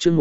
chương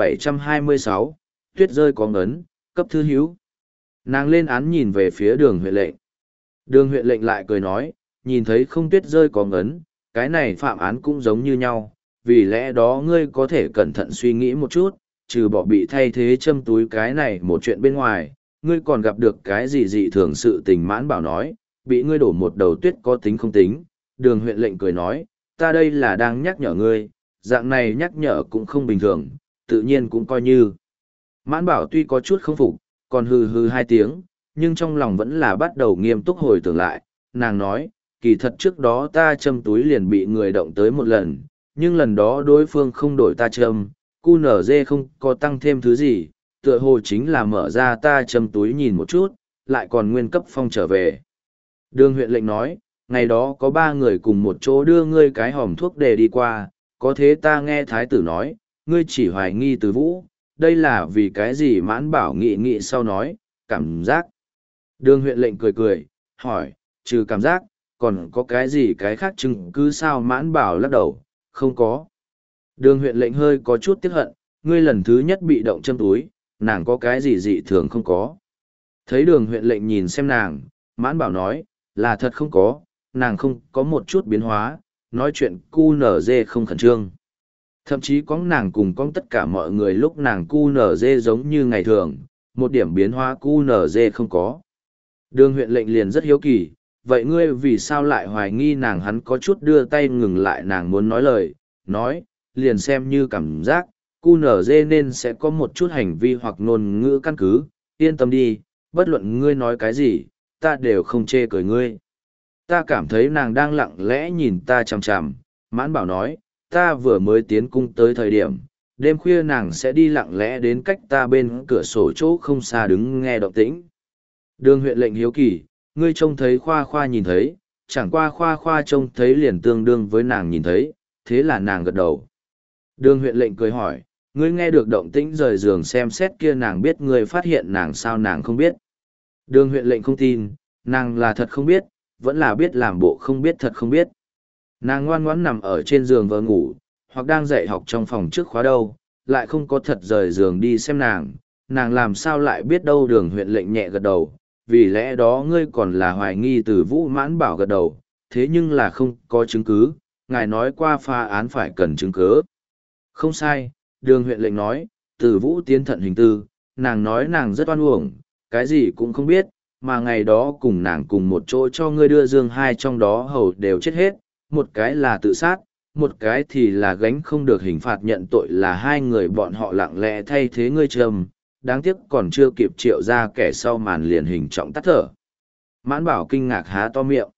1726, tuyết rơi có ngấn, cấp thư hữu. Nàng lên án nhìn về phía đường huyện lệnh. Đường huyện lệnh lại cười nói, nhìn thấy không tuyết rơi có ngấn, cái này phạm án cũng giống như nhau, vì lẽ đó ngươi có thể cẩn thận suy nghĩ một chút, trừ bỏ bị thay thế châm túi cái này một chuyện bên ngoài, ngươi còn gặp được cái gì dị thường sự tình. Mãn Bảo nói, bị ngươi đổ một đầu tuyết có tính không tính. Đường huyện lệnh cười nói, ta đây là đang nhắc nhở ngươi, dạng này nhắc nhở cũng không bình thường, tự nhiên cũng coi như. Mãn Bảo tuy có chút không phục, còn hừ hừ hai tiếng, nhưng trong lòng vẫn là bắt đầu nghiêm túc hồi tưởng lại. Nàng nói, kỳ thật trước đó ta châm túi liền bị người động tới một lần, nhưng lần đó đối phương không đổi ta châm, QNZ không có tăng thêm thứ gì, tựa hồ chính là mở ra ta châm túi nhìn một chút, lại còn nguyên cấp phong trở về. Đường huyện lệnh nói, ngày đó có 3 người cùng một chỗ đưa ngươi cái hòm thuốc để đi qua, có thế ta nghe thái tử nói, ngươi chỉ hoài nghi Từ Vũ, đây là vì cái gì? Mãn Bảo nghĩ sau nói, cảm giác. Đường huyện lệnh cười cười, hỏi, trừ cảm giác, còn có cái gì cái khác chứng cứ sao? Mãn Bảo lắc đầu, không có. Đường huyện lệnh hơi có chút tiếc hận, ngươi lần thứ nhất bị động châm túi, nàng có cái gì dị thường không có. Thấy đường huyện lệnh nhìn xem nàng, Mãn Bảo nói, là thật không có, nàng không có một chút biến hóa, nói chuyện QNZ không khẩn trương. Thậm chí có nàng cùng con tất cả mọi người lúc nàng QNZ giống như ngày thường, một điểm biến hóa QNZ không có. Đường huyện lệnh liền rất hiếu kỳ, vậy ngươi vì sao lại hoài nghi nàng? Hắn có chút đưa tay ngừng lại nàng muốn nói lời, nói, liền xem như cảm giác, QNZ nên sẽ có một chút hành vi hoặc ngôn ngữ căn cứ, yên tâm đi, bất luận ngươi nói cái gì, ta đều không chê cười ngươi. Ta cảm thấy nàng đang lặng lẽ nhìn ta chằm chằm. Mãn Bảo nói, ta vừa mới tiến cung tới thời điểm, đêm khuya nàng sẽ đi lặng lẽ đến cách ta bên cửa sổ chỗ không xa đứng nghe động tĩnh. Đường huyện lệnh hiếu kỳ, ngươi trông thấy Khoa Khoa nhìn thấy, chẳng qua Khoa Khoa trông thấy liền tương đương với nàng nhìn thấy, thế là nàng gật đầu. Đường huyện lệnh cười hỏi, ngươi nghe được động tĩnh rời giường xem xét kia, nàng biết ngươi phát hiện nàng sao? Nàng không biết. Đường huyện lệnh không tin, nàng là thật không biết, vẫn là biết làm bộ không biết thật không biết. Nàng ngoan ngoãn nằm ở trên giường vờ ngủ, hoặc đang dạy học trong phòng trước khóa đâu, lại không có thật rời giường đi xem nàng làm sao lại biết đâu? Đường huyện lệnh nhẹ gật đầu, vì lẽ đó ngươi còn là hoài nghi Từ Vũ. Mãn Bảo gật đầu, thế nhưng là không có chứng cứ, ngài nói qua phá án phải cần chứng cứ. Không sai, đường huyện lệnh nói, Từ Vũ tiến thận hình tư, nàng nói nàng rất oan uổng, cái gì cũng không biết, mà ngày đó cùng nàng cùng một chỗ cho ngươi đưa dương, hai trong đó hầu đều chết hết, một cái là tự sát, một cái thì là gánh không được hình phạt nhận tội, là 2 người bọn họ lặng lẽ thay thế ngươi trầm, đáng tiếc còn chưa kịp triệu ra kẻ sau màn liền hình trọng tắt thở. Mãn Bảo kinh ngạc há to miệng.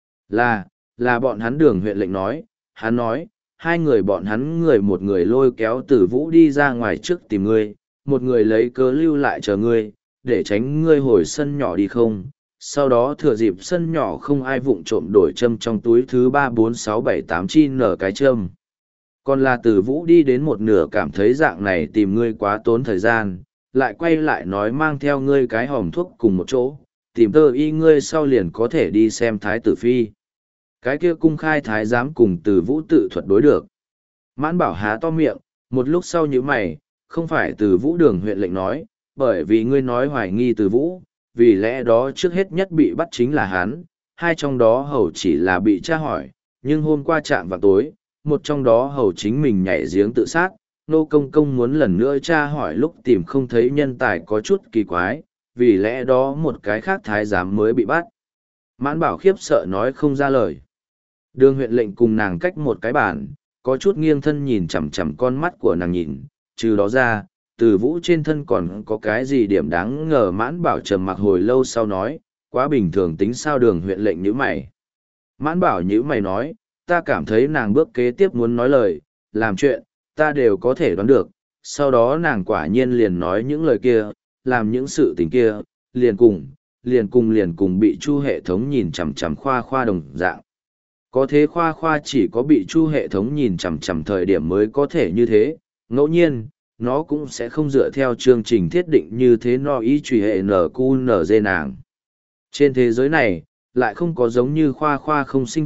Là bọn hắn. Đường huyện lệnh nói, hắn nói, 2 người bọn hắn một người lôi kéo Từ Vũ đi ra ngoài trước tìm ngươi, một người lấy cớ lưu lại chờ ngươi, để tránh ngươi hồi sân nhỏ đi không. Sau đó thừa dịp sân nhỏ không ai vụng trộm đổi châm trong túi thứ 3, 4, 6, 7, 8 chi nở cái châm. Còn là Từ Vũ đi đến một nửa cảm thấy dạng này tìm ngươi quá tốn thời gian, lại quay lại nói mang theo ngươi cái hòm thuốc cùng một chỗ, tìm tơ y ngươi sau liền có thể đi xem Thái tử Phi. Cái kia cung khai thái giám cùng Từ Vũ tự thuật đối được. Mãn Bảo há to miệng, một lúc sau nhíu mày, không phải Từ Vũ. Đường huyện lệnh nói, bởi vì ngươi nói hoài nghi Từ Vũ, vì lẽ đó trước hết nhất bị bắt chính là hắn, 2 trong đó hầu chỉ là bị tra hỏi, nhưng hôm qua chạm vào tối, một trong đó hầu chính mình nhảy giếng tự sát. Nô công công muốn lần nữa tra hỏi lúc tìm không thấy nhân tài có chút kỳ quái, vì lẽ đó một cái khác thái giám mới bị bắt. Mãn Bảo khiếp sợ nói không ra lời. Đường huyện lệnh cùng nàng cách một cái bàn, có chút nghiêng thân nhìn chằm chằm con mắt của nàng nhìn, trừ đó ra, Từ Vũ trên thân còn có cái gì điểm đáng ngờ? Mãn Bảo trầm mặc hồi lâu sau nói, quá bình thường tính sao? Đường huyện lệnh nhíu mày. Mãn Bảo nhíu mày nói, ta cảm thấy nàng bước kế tiếp muốn nói lời, làm chuyện, ta đều có thể đoán được. Sau đó nàng quả nhiên liền nói những lời kia, làm những sự tình kia, liền cùng bị Chu hệ thống nhìn chằm chằm Khoa Khoa đồng dạng. Có thế Khoa Khoa chỉ có bị Chu hệ thống nhìn chằm chằm thời điểm mới có thể như thế, ngẫu nhiên, nó cũng sẽ không dựa theo chương trình thiết định như thế no ý truy hệ NQNZ nàng. Trên thế giới này, lại không có giống như Khoa Khoa không sinh vật,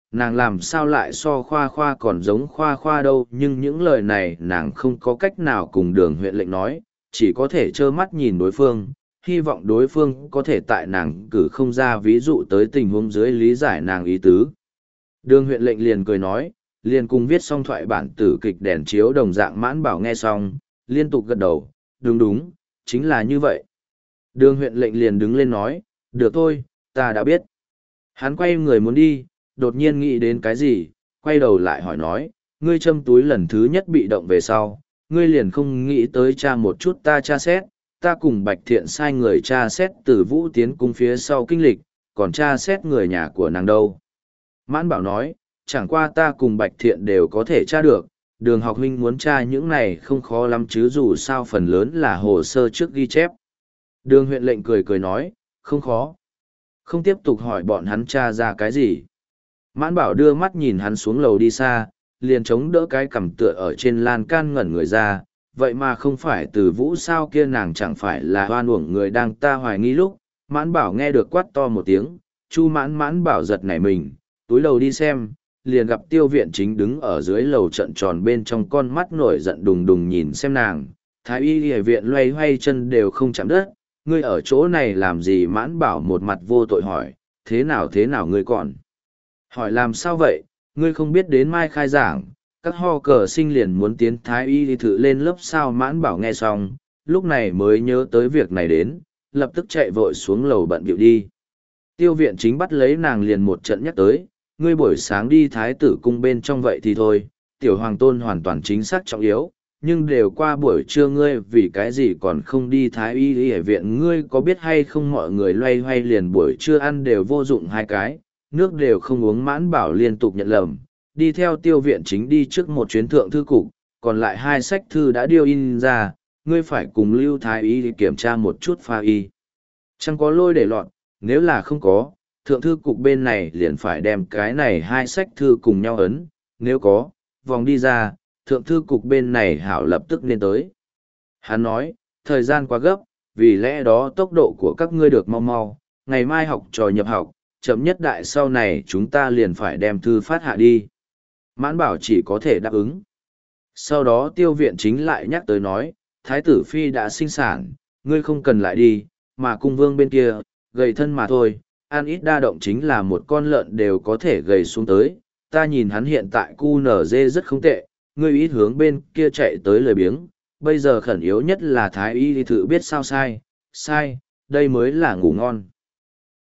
nàng làm sao lại so khoa khoa còn giống khoa khoa đâu, nhưng những lời này nàng không có cách nào cùng đường huyện lệnh nói, chỉ có thể trơ mắt nhìn đối phương, hy vọng đối phương có thể tại nàng cử không ra ví dụ tới tình huống dưới lý giải nàng ý tứ. Đường huyện lệnh liền cười nói, liền cùng viết xong thoại bản tử kịch đèn chiếu đồng dạng. Mãn Bảo nghe xong, liên tục gật đầu, đúng đúng, chính là như vậy. Đường huyện lệnh liền đứng lên nói, được thôi, ta đã biết. Hắn quay người muốn đi, đột nhiên nghĩ đến cái gì, quay đầu lại hỏi nói, ngươi châm túi lần thứ nhất bị động về sau, ngươi liền không nghĩ tới tra một chút ta tra xét, ta cùng Bạch Thiện sai người tra xét từ Vũ tiến cung phía sau kinh lịch, còn tra xét người nhà của nàng đâu. Mãn Bảo nói, chẳng qua ta cùng Bạch Thiện đều có thể tra được, Đường học huynh muốn tra những này không khó lắm chứ, dù sao phần lớn là hồ sơ trước ghi chép. Đường huyện lệnh cười cười nói, không khó. Không tiếp tục hỏi bọn hắn tra ra cái gì. Mãn Bảo đưa mắt nhìn hắn xuống lầu đi xa, liền chống đỡ cái cằm tựa ở trên lan can ngẩn người ra, vậy mà không phải từ Vũ sao, kia nàng chẳng phải là hoan uổng người đang ta hoài nghi lúc. Mãn Bảo nghe được quát to một tiếng, Chu Mãn Bảo giật nảy mình, túi đầu đi xem, liền gặp Tiêu Viện Chính đứng ở dưới lầu trận tròn bên trong, con mắt nổi giận đùng đùng nhìn xem nàng. Thái y y viện loay hoay chân đều không chạm đất, ngươi ở chỗ này làm gì? Mãn Bảo một mặt vô tội hỏi, thế nào ngươi còn hỏi làm sao vậy? Ngươi không biết đến mai khai giảng, các ho cờ sinh liền muốn tiến thái y đi thử lên lớp sao? Mãn Bảo nghe xong, lúc này mới nhớ tới việc này đến, lập tức chạy vội xuống lầu bận bịu đi. Tiêu Viện Chính bắt lấy nàng liền một trận nhắc tới, ngươi buổi sáng đi thái tử cung bên trong vậy thì thôi, tiểu hoàng tôn hoàn toàn chính xác trọng yếu, nhưng đều qua buổi trưa ngươi vì cái gì còn không đi thái y y viện? Ngươi có biết hay không, mọi người loay hoay liền buổi trưa ăn đều vô dụng hai cái, nước đều không uống. Mãn Bảo liên tục nhận lầm, đi theo Tiêu Viện Chính đi trước một chuyến thượng thư cục, còn lại hai sách thư đã điêu in ra, ngươi phải cùng Lưu thái y kiểm tra một chút pha y. Chẳng có lôi để lọt, nếu là không có, thượng thư cục bên này liền phải đem cái này hai sách thư cùng nhau ấn, nếu có, vòng đi ra, thượng thư cục bên này hảo lập tức nên tới. Hắn nói, thời gian quá gấp, vì lẽ đó tốc độ của các ngươi được mau mau, ngày mai học trò nhập học, chậm nhất đại sau này chúng ta liền phải đem thư phát hạ đi. Mãn Bảo chỉ có thể đáp ứng. Sau đó Tiêu Viện Chính lại nhắc tới nói, Thái tử Phi đã sinh sản, ngươi không cần lại đi, mà cung vương bên kia, gầy thân mà thôi, ăn ít đa động chính là một con lợn đều có thể gầy xuống tới. Ta nhìn hắn hiện tại QNZ rất không tệ, ngươi ít hướng bên kia chạy tới lười biếng, bây giờ khẩn yếu nhất là thái y đi thử biết sao sai, đây mới là ngủ ngon.